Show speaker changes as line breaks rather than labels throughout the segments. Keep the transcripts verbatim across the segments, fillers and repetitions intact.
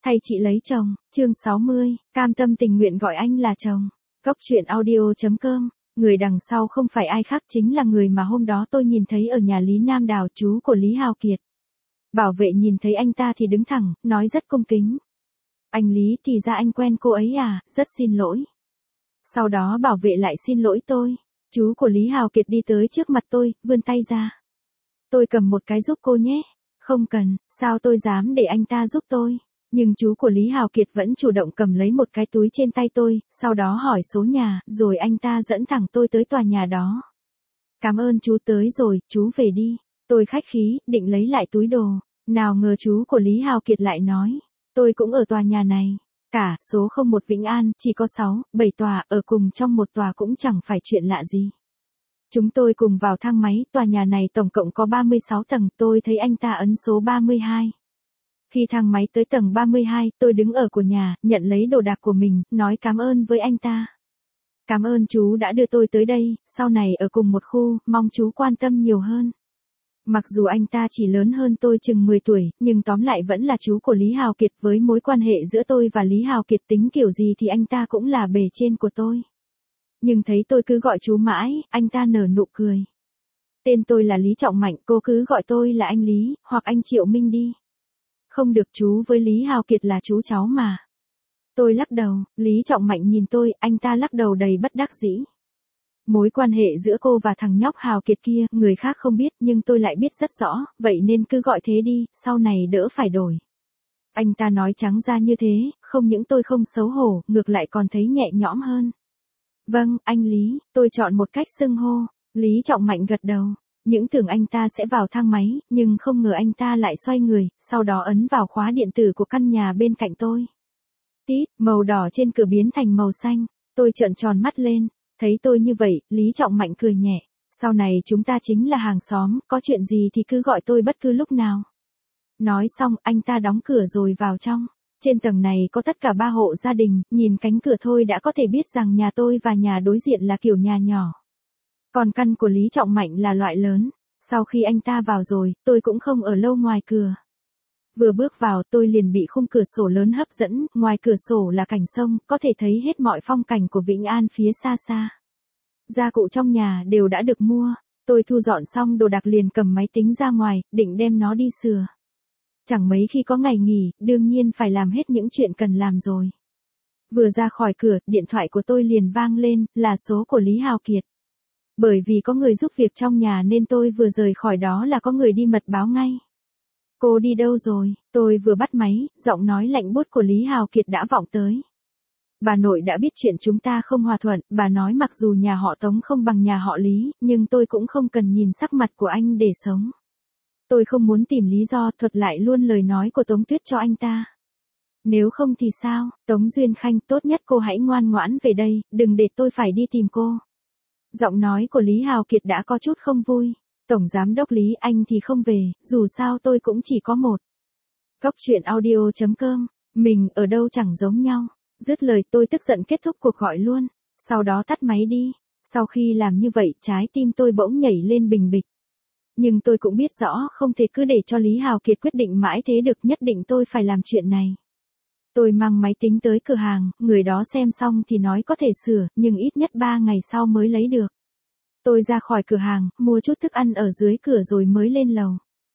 Thay chị lấy chồng, chương sáu mươi, cam tâm tình nguyện gọi anh là chồng. Góc truyện audio.com, người đằng sau không phải ai khác chính là người mà hôm đó tôi nhìn thấy ở nhà Lý Nam Đào, chú của Lý Hào Kiệt. Bảo vệ nhìn thấy anh ta thì đứng thẳng, nói rất cung kính. Anh Lý, thì ra anh quen cô ấy à, rất xin lỗi. Sau đó bảo vệ lại xin lỗi tôi. Chú của Lý Hào Kiệt đi tới trước mặt tôi, vươn tay ra. Tôi cầm một cái giúp cô nhé. Không cần, sao tôi dám để anh ta giúp tôi. Nhưng chú của Lý Hào Kiệt vẫn chủ động cầm lấy một cái túi trên tay tôi, sau đó hỏi số nhà, rồi anh ta dẫn thẳng tôi tới tòa nhà đó. Cảm ơn chú tới rồi, chú về đi. Tôi khách khí, định lấy lại túi đồ. Nào ngờ chú của Lý Hào Kiệt lại nói, tôi cũng ở tòa nhà này. Cả, số không một Vĩnh An, chỉ có sáu, bảy tòa, ở cùng trong một tòa cũng chẳng phải chuyện lạ gì. Chúng tôi cùng vào thang máy, tòa nhà này tổng cộng có ba mươi sáu tầng, tôi thấy anh ta ấn số ba mươi hai. Khi thang máy tới tầng ba mươi hai, tôi đứng ở của nhà, nhận lấy đồ đạc của mình, nói cảm ơn với anh ta. Cảm ơn chú đã đưa tôi tới đây, sau này ở cùng một khu, mong chú quan tâm nhiều hơn. Mặc dù anh ta chỉ lớn hơn tôi chừng mười tuổi, nhưng tóm lại vẫn là chú của Lý Hào Kiệt, với mối quan hệ giữa tôi và Lý Hào Kiệt tính kiểu gì thì anh ta cũng là bề trên của tôi. Nhưng thấy tôi cứ gọi chú mãi, anh ta nở nụ cười. Tên tôi là Lý Trọng Mạnh, cô cứ gọi tôi là anh Lý, hoặc anh Triệu Minh đi. Không được, chú với Lý Hào Kiệt là chú cháu mà. Tôi lắc đầu, Lý Trọng Mạnh nhìn tôi, anh ta lắc đầu đầy bất đắc dĩ. Mối quan hệ giữa cô và thằng nhóc Hào Kiệt kia, người khác không biết nhưng tôi lại biết rất rõ, vậy nên cứ gọi thế đi, sau này đỡ phải đổi. Anh ta nói trắng ra như thế, không những tôi không xấu hổ, ngược lại còn thấy nhẹ nhõm hơn. Vâng, anh Lý, tôi chọn một cách xưng hô. Lý Trọng Mạnh gật đầu. Những tưởng anh ta sẽ vào thang máy, nhưng không ngờ anh ta lại xoay người, sau đó ấn vào khóa điện tử của căn nhà bên cạnh tôi. Tít, màu đỏ trên cửa biến thành màu xanh. Tôi trợn tròn mắt lên. Thấy tôi như vậy, Lý Trọng Mạnh cười nhẹ. Sau này chúng ta chính là hàng xóm, có chuyện gì thì cứ gọi tôi bất cứ lúc nào. Nói xong, anh ta đóng cửa rồi vào trong. Trên tầng này có tất cả ba hộ gia đình, nhìn cánh cửa thôi đã có thể biết rằng nhà tôi và nhà đối diện là kiểu nhà nhỏ. Còn căn của Lý Trọng Mạnh là loại lớn. Sau khi anh ta vào rồi, tôi cũng không ở lâu ngoài cửa. Vừa bước vào tôi liền bị khung cửa sổ lớn hấp dẫn, ngoài cửa sổ là cảnh sông, có thể thấy hết mọi phong cảnh của Vĩnh An phía xa xa. Gia cụ trong nhà đều đã được mua, tôi thu dọn xong đồ đạc liền cầm máy tính ra ngoài, định đem nó đi sửa. Chẳng mấy khi có ngày nghỉ, đương nhiên phải làm hết những chuyện cần làm rồi. Vừa ra khỏi cửa, điện thoại của tôi liền vang lên, là số của Lý Hào Kiệt. Bởi vì có người giúp việc trong nhà nên tôi vừa rời khỏi đó là có người đi mật báo ngay. Cô đi đâu rồi? Tôi vừa bắt máy, giọng nói lạnh buốt của Lý Hào Kiệt đã vọng tới. Bà nội đã biết chuyện chúng ta không hòa thuận, bà nói mặc dù nhà họ Tống không bằng nhà họ Lý, nhưng tôi cũng không cần nhìn sắc mặt của anh để sống. Tôi không muốn tìm lý do, thuật lại luôn lời nói của Tống Tuyết cho anh ta. Nếu không thì sao? Tống Duyên Khanh, tốt nhất cô hãy ngoan ngoãn về đây, đừng để tôi phải đi tìm cô. Giọng nói của Lý Hào Kiệt đã có chút không vui. Tổng giám đốc Lý, anh thì không về, dù sao tôi cũng chỉ có một. Góc truyện audio.com, mình ở đâu chẳng giống nhau. Dứt lời tôi tức giận kết thúc cuộc gọi luôn, sau đó tắt máy đi. Sau khi làm như vậy trái tim tôi bỗng nhảy lên bình bịch. Nhưng tôi cũng biết rõ không thể cứ để cho Lý Hào Kiệt quyết định mãi thế được, nhất định tôi phải làm chuyện này. Tôi mang máy tính tới cửa hàng, người đó xem xong thì nói có thể sửa, nhưng ít nhất ba ngày sau mới lấy được. Tôi ra khỏi cửa hàng, mua chút thức ăn ở dưới cửa rồi mới lên lầu.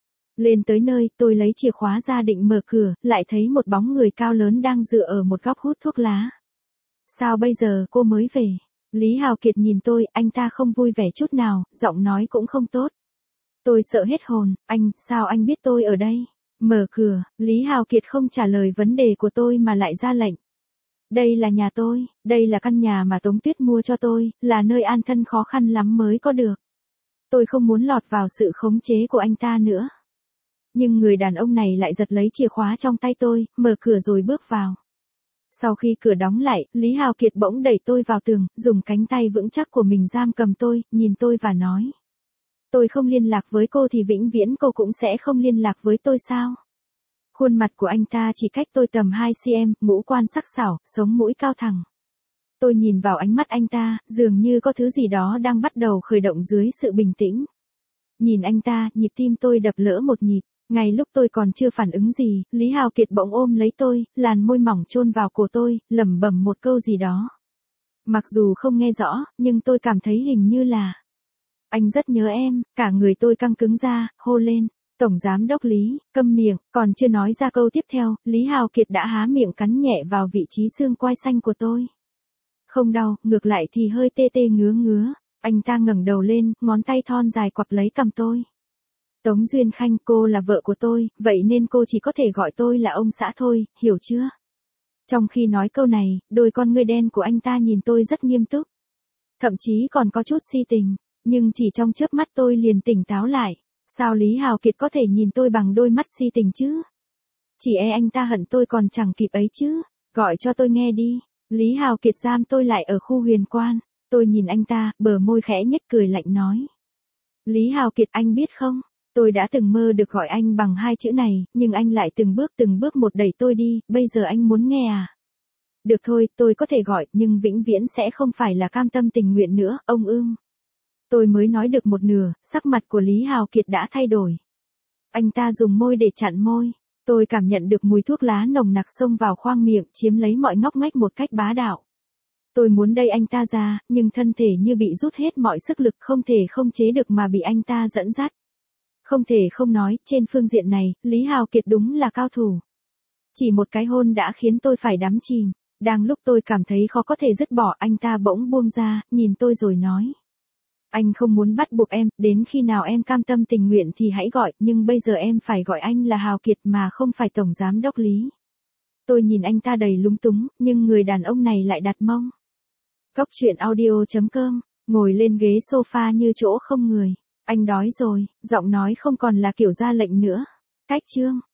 Lên tới nơi, tôi lấy chìa khóa ra định mở cửa, lại thấy một bóng người cao lớn đang dựa ở một góc hút thuốc lá. Sao bây giờ cô mới về? Lý Hào Kiệt nhìn tôi, anh ta không vui vẻ chút nào, giọng nói cũng không tốt. Tôi sợ hết hồn, anh, sao anh biết tôi ở đây? Mở cửa, Lý Hào Kiệt không trả lời vấn đề của tôi mà lại ra lệnh. Đây là nhà tôi, đây là căn nhà mà Tống Tuyết mua cho tôi, là nơi an thân khó khăn lắm mới có được. Tôi không muốn lọt vào sự khống chế của anh ta nữa. Nhưng người đàn ông này lại giật lấy chìa khóa trong tay tôi, mở cửa rồi bước vào. Sau khi cửa đóng lại, Lý Hào Kiệt bỗng đẩy tôi vào tường, dùng cánh tay vững chắc của mình giam cầm tôi, nhìn tôi và nói. Tôi không liên lạc với cô thì vĩnh viễn cô cũng sẽ không liên lạc với tôi sao? Khuôn mặt của anh ta chỉ cách tôi tầm hai xăng-ti-mét, ngũ quan sắc sảo, sống mũi cao thẳng. Tôi nhìn vào ánh mắt anh ta, dường như có thứ gì đó đang bắt đầu khởi động dưới sự bình tĩnh. Nhìn anh ta, nhịp tim tôi đập lỡ một nhịp. Ngay lúc tôi còn chưa phản ứng gì, Lý Hào Kiệt bỗng ôm lấy tôi, làn môi mỏng chôn vào cổ tôi, lẩm bẩm một câu gì đó. Mặc dù không nghe rõ, nhưng tôi cảm thấy hình như là anh rất nhớ em, cả người tôi căng cứng ra, hô lên. Tổng giám đốc Lý, câm miệng, còn chưa nói ra câu tiếp theo, Lý Hào Kiệt đã há miệng cắn nhẹ vào vị trí xương quai xanh của tôi. Không đau, ngược lại thì hơi tê tê ngứa ngứa. Anh ta ngẩng đầu lên, ngón tay thon dài quặp lấy cằm tôi. Tống Duyên Khanh, cô là vợ của tôi, vậy nên cô chỉ có thể gọi tôi là ông xã thôi, hiểu chưa? Trong khi nói câu này, đôi con ngươi đen của anh ta nhìn tôi rất nghiêm túc. Thậm chí còn có chút si tình, nhưng chỉ trong chớp mắt tôi liền tỉnh táo lại. Sao Lý Hào Kiệt có thể nhìn tôi bằng đôi mắt si tình chứ? Chỉ e anh ta hận tôi còn chẳng kịp ấy chứ. Gọi cho tôi nghe đi. Lý Hào Kiệt giam tôi lại ở khu huyền quan. Tôi nhìn anh ta, bờ môi khẽ nhếch cười lạnh nói. Lý Hào Kiệt, anh biết không? Tôi đã từng mơ được gọi anh bằng hai chữ này, nhưng anh lại từng bước từng bước một đẩy tôi đi, bây giờ anh muốn nghe à? Được thôi, tôi có thể gọi, nhưng vĩnh viễn sẽ không phải là cam tâm tình nguyện nữa, ông ưng. Tôi mới nói được một nửa, sắc mặt của Lý Hào Kiệt đã thay đổi. Anh ta dùng môi để chặn môi. Tôi cảm nhận được mùi thuốc lá nồng nặc xông vào khoang miệng, chiếm lấy mọi ngóc ngách một cách bá đạo. Tôi muốn đẩy anh ta ra, nhưng thân thể như bị rút hết mọi sức lực, không thể không chế được mà bị anh ta dẫn dắt. Không thể không nói, trên phương diện này, Lý Hào Kiệt đúng là cao thủ. Chỉ một cái hôn đã khiến tôi phải đắm chìm. Đang lúc tôi cảm thấy khó có thể dứt bỏ, anh ta bỗng buông ra, nhìn tôi rồi nói. Anh không muốn bắt buộc em, đến khi nào em cam tâm tình nguyện thì hãy gọi, nhưng bây giờ em phải gọi anh là Hào Kiệt mà không phải Tổng Giám Đốc Lý. Tôi nhìn anh ta đầy lúng túng, nhưng người đàn ông này lại đặt mông. Cốc truyện audio chấm com, ngồi lên ghế sofa như chỗ không người. Anh đói rồi, giọng nói không còn là kiểu ra lệnh nữa. Cách chương.